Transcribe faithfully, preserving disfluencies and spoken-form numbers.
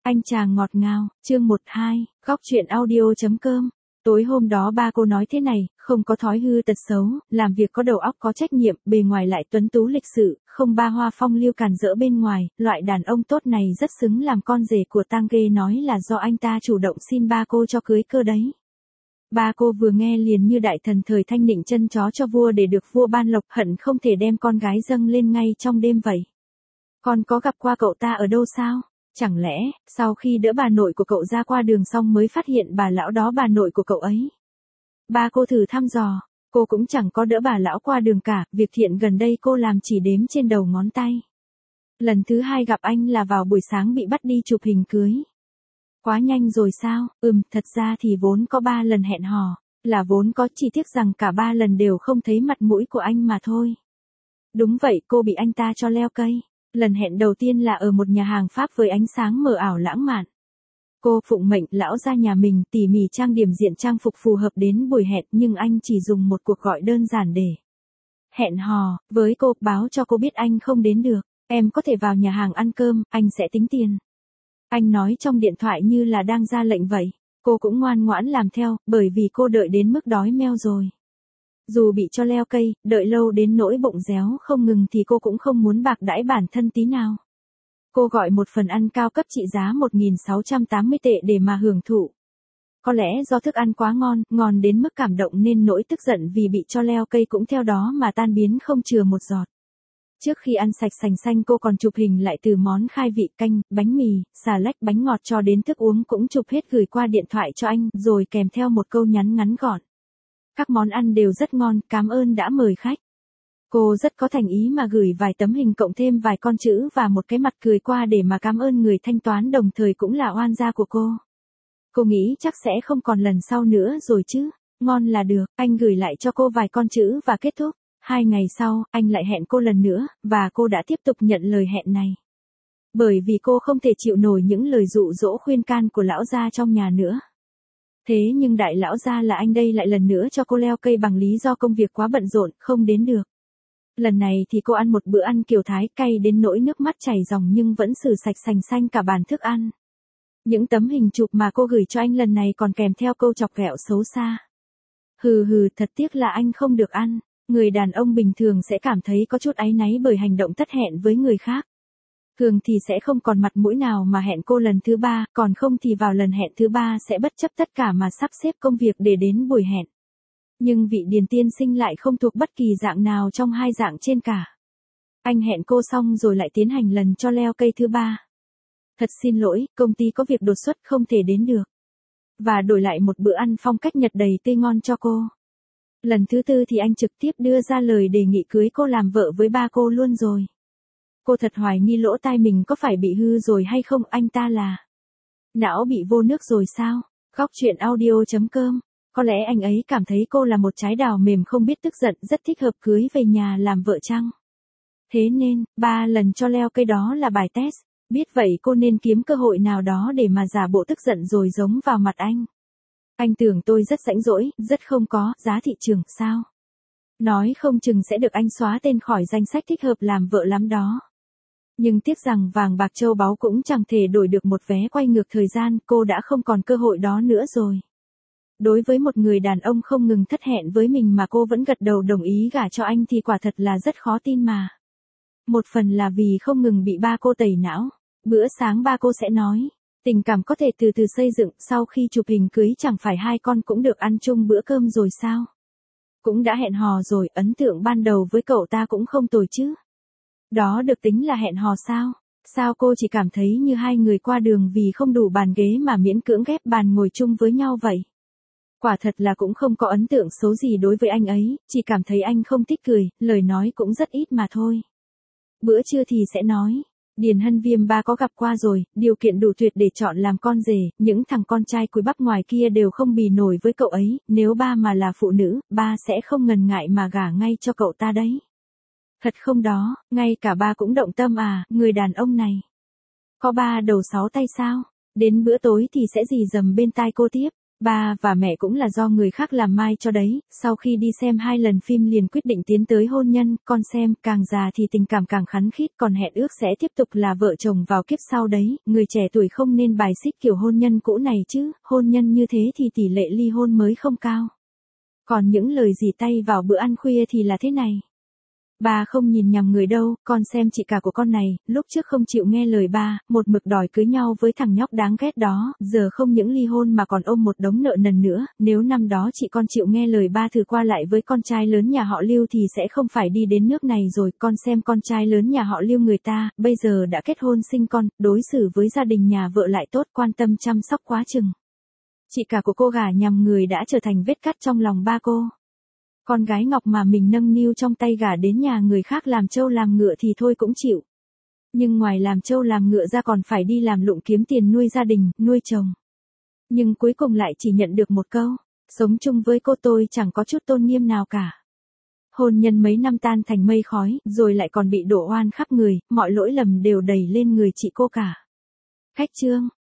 Anh chàng ngọt ngào, chương một hai, góc truyện audio chấm com. Tối hôm đó ba cô nói thế này, không có thói hư tật xấu, làm việc có đầu óc có trách nhiệm, bề ngoài lại tuấn tú lịch sự, không ba hoa phong lưu càn rỡ bên ngoài, loại đàn ông tốt này rất xứng làm con rể của Tang Ghê, nói là do anh ta chủ động xin ba cô cho cưới cơ đấy. Ba cô vừa nghe liền như đại thần thời Thanh nịnh chân chó cho vua để được vua ban lộc, hận không thể đem con gái dâng lên ngay trong đêm vậy. Con có gặp qua cậu ta ở đâu sao? Chẳng lẽ, sau khi đỡ bà nội của cậu ra qua đường xong mới phát hiện bà lão đó bà nội của cậu ấy? Ba cô thử thăm dò, cô cũng chẳng có đỡ bà lão qua đường cả, việc thiện gần đây cô làm chỉ đếm trên đầu ngón tay. Lần thứ hai gặp anh là vào buổi sáng bị bắt đi chụp hình cưới. Quá nhanh rồi sao? Ừm, thật ra thì vốn có ba lần hẹn hò, là vốn có, chỉ tiếc rằng cả ba lần đều không thấy mặt mũi của anh mà thôi. Đúng vậy, cô bị anh ta cho leo cây. Lần hẹn đầu tiên là ở một nhà hàng Pháp với ánh sáng mờ ảo lãng mạn. Cô phụng mệnh lão ra nhà mình tỉ mỉ trang điểm diện trang phục phù hợp đến buổi hẹn, nhưng anh chỉ dùng một cuộc gọi đơn giản để hẹn hò với cô, báo cho cô biết anh không đến được. Em có thể vào nhà hàng ăn cơm, anh sẽ tính tiền. Anh nói trong điện thoại như là đang ra lệnh vậy. Cô cũng ngoan ngoãn làm theo, bởi vì cô đợi đến mức đói meo rồi. Dù bị cho leo cây, đợi lâu đến nỗi bụng réo không ngừng thì cô cũng không muốn bạc đãi bản thân tí nào. Cô gọi một phần ăn cao cấp trị giá một nghìn sáu trăm tám mươi tệ để mà hưởng thụ. Có lẽ do thức ăn quá ngon, ngon đến mức cảm động nên nỗi tức giận vì bị cho leo cây cũng theo đó mà tan biến không chừa một giọt. Trước khi ăn sạch sành xanh cô còn chụp hình lại từ món khai vị, canh, bánh mì, xà lách, bánh ngọt cho đến thức uống cũng chụp hết gửi qua điện thoại cho anh, rồi kèm theo một câu nhắn ngắn gọn. Các món ăn đều rất ngon, cảm ơn đã mời khách. Cô rất có thành ý mà gửi vài tấm hình cộng thêm vài con chữ và một cái mặt cười qua để mà cảm ơn người thanh toán, đồng thời cũng là oan gia của cô. Cô nghĩ chắc sẽ không còn lần sau nữa rồi chứ, ngon là được, anh gửi lại cho cô vài con chữ và kết thúc. Hai ngày sau, anh lại hẹn cô lần nữa, và cô đã tiếp tục nhận lời hẹn này. Bởi vì cô không thể chịu nổi những lời dụ dỗ khuyên can của lão gia trong nhà nữa. Thế nhưng đại lão gia là anh đây lại lần nữa cho cô leo cây bằng lý do công việc quá bận rộn, không đến được. Lần này thì cô ăn một bữa ăn kiểu Thái cay đến nỗi nước mắt chảy ròng nhưng vẫn xử sạch sành xanh cả bàn thức ăn. Những tấm hình chụp mà cô gửi cho anh lần này còn kèm theo câu chọc ghẹo xấu xa. Hừ hừ, thật tiếc là anh không được ăn. Người đàn ông bình thường sẽ cảm thấy có chút áy náy bởi hành động thất hẹn với người khác. Thường thì sẽ không còn mặt mũi nào mà hẹn cô lần thứ ba, còn không thì vào lần hẹn thứ ba sẽ bất chấp tất cả mà sắp xếp công việc để đến buổi hẹn. Nhưng vị Điền tiên sinh lại không thuộc bất kỳ dạng nào trong hai dạng trên cả. Anh hẹn cô xong rồi lại tiến hành lần cho leo cây thứ ba. Thật xin lỗi, công ty có việc đột xuất không thể đến được. Và đổi lại một bữa ăn phong cách Nhật đầy tươi ngon cho cô. Lần thứ tư thì anh trực tiếp đưa ra lời đề nghị cưới cô làm vợ với ba cô luôn rồi. Cô thật hoài nghi lỗ tai mình có phải bị hư rồi hay không, anh ta là não bị vô nước rồi sao? Góc truyện audio chấm com. Có lẽ anh ấy cảm thấy cô là một trái đào mềm không biết tức giận, rất thích hợp cưới về nhà làm vợ chăng? Thế nên, ba lần cho leo cây đó là bài test. Biết vậy cô nên kiếm cơ hội nào đó để mà giả bộ tức giận rồi giống vào mặt anh. Anh tưởng tôi rất rãnh rỗi, rất không có giá thị trường, sao? Nói không chừng sẽ được anh xóa tên khỏi danh sách thích hợp làm vợ lắm đó. Nhưng tiếc rằng vàng bạc châu báu cũng chẳng thể đổi được một vé quay ngược thời gian, cô đã không còn cơ hội đó nữa rồi. Đối với một người đàn ông không ngừng thất hẹn với mình mà cô vẫn gật đầu đồng ý gả cho anh thì quả thật là rất khó tin mà. Một phần là vì không ngừng bị ba cô tẩy não. Bữa sáng ba cô sẽ nói, tình cảm có thể từ từ xây dựng, sau khi chụp hình cưới chẳng phải hai con cũng được ăn chung bữa cơm rồi sao? Cũng đã hẹn hò rồi, ấn tượng ban đầu với cậu ta cũng không tồi chứ. Đó được tính là hẹn hò sao? Sao cô chỉ cảm thấy như hai người qua đường vì không đủ bàn ghế mà miễn cưỡng ghép bàn ngồi chung với nhau vậy? Quả thật là cũng không có ấn tượng xấu gì đối với anh ấy, chỉ cảm thấy anh không thích cười, lời nói cũng rất ít mà thôi. Bữa trưa thì sẽ nói. Điền Hân Viêm ba có gặp qua rồi, điều kiện đủ tuyệt để chọn làm con rể, những thằng con trai cùi bắp ngoài kia đều không bì nổi với cậu ấy, nếu ba mà là phụ nữ, ba sẽ không ngần ngại mà gả ngay cho cậu ta đấy. Thật không đó, ngay cả ba cũng động tâm à, người đàn ông này. Có ba đầu sáu tay sao? Đến bữa tối thì sẽ rì rầm bên tai cô tiếp. Ba và mẹ cũng là do người khác làm mai cho đấy, sau khi đi xem hai lần phim liền quyết định tiến tới hôn nhân, con xem, càng già thì tình cảm càng khắn khít, còn hẹn ước sẽ tiếp tục là vợ chồng vào kiếp sau đấy, người trẻ tuổi không nên bài xích kiểu hôn nhân cũ này chứ, hôn nhân như thế thì tỷ lệ ly hôn mới không cao. Còn những lời dì tay vào bữa ăn khuya thì là thế này. Ba không nhìn nhầm người đâu, con xem chị cả của con này, lúc trước không chịu nghe lời ba, một mực đòi cưới nhau với thằng nhóc đáng ghét đó, giờ không những ly hôn mà còn ôm một đống nợ nần nữa, nếu năm đó chị con chịu nghe lời ba thử qua lại với con trai lớn nhà họ Lưu thì sẽ không phải đi đến nước này rồi, con xem con trai lớn nhà họ Lưu người ta, bây giờ đã kết hôn sinh con, đối xử với gia đình nhà vợ lại tốt, quan tâm chăm sóc quá chừng. Chị cả của cô gả nhầm người đã trở thành vết cắt trong lòng ba cô. Con gái ngọc mà mình nâng niu trong tay gả đến nhà người khác làm trâu làm ngựa thì thôi cũng chịu. Nhưng ngoài làm trâu làm ngựa ra còn phải đi làm lụng kiếm tiền nuôi gia đình, nuôi chồng. Nhưng cuối cùng lại chỉ nhận được một câu, sống chung với cô tôi chẳng có chút tôn nghiêm nào cả. Hôn nhân mấy năm tan thành mây khói, rồi lại còn bị đổ oan khắp người, mọi lỗi lầm đều đẩy lên người chị cô cả. Khách chương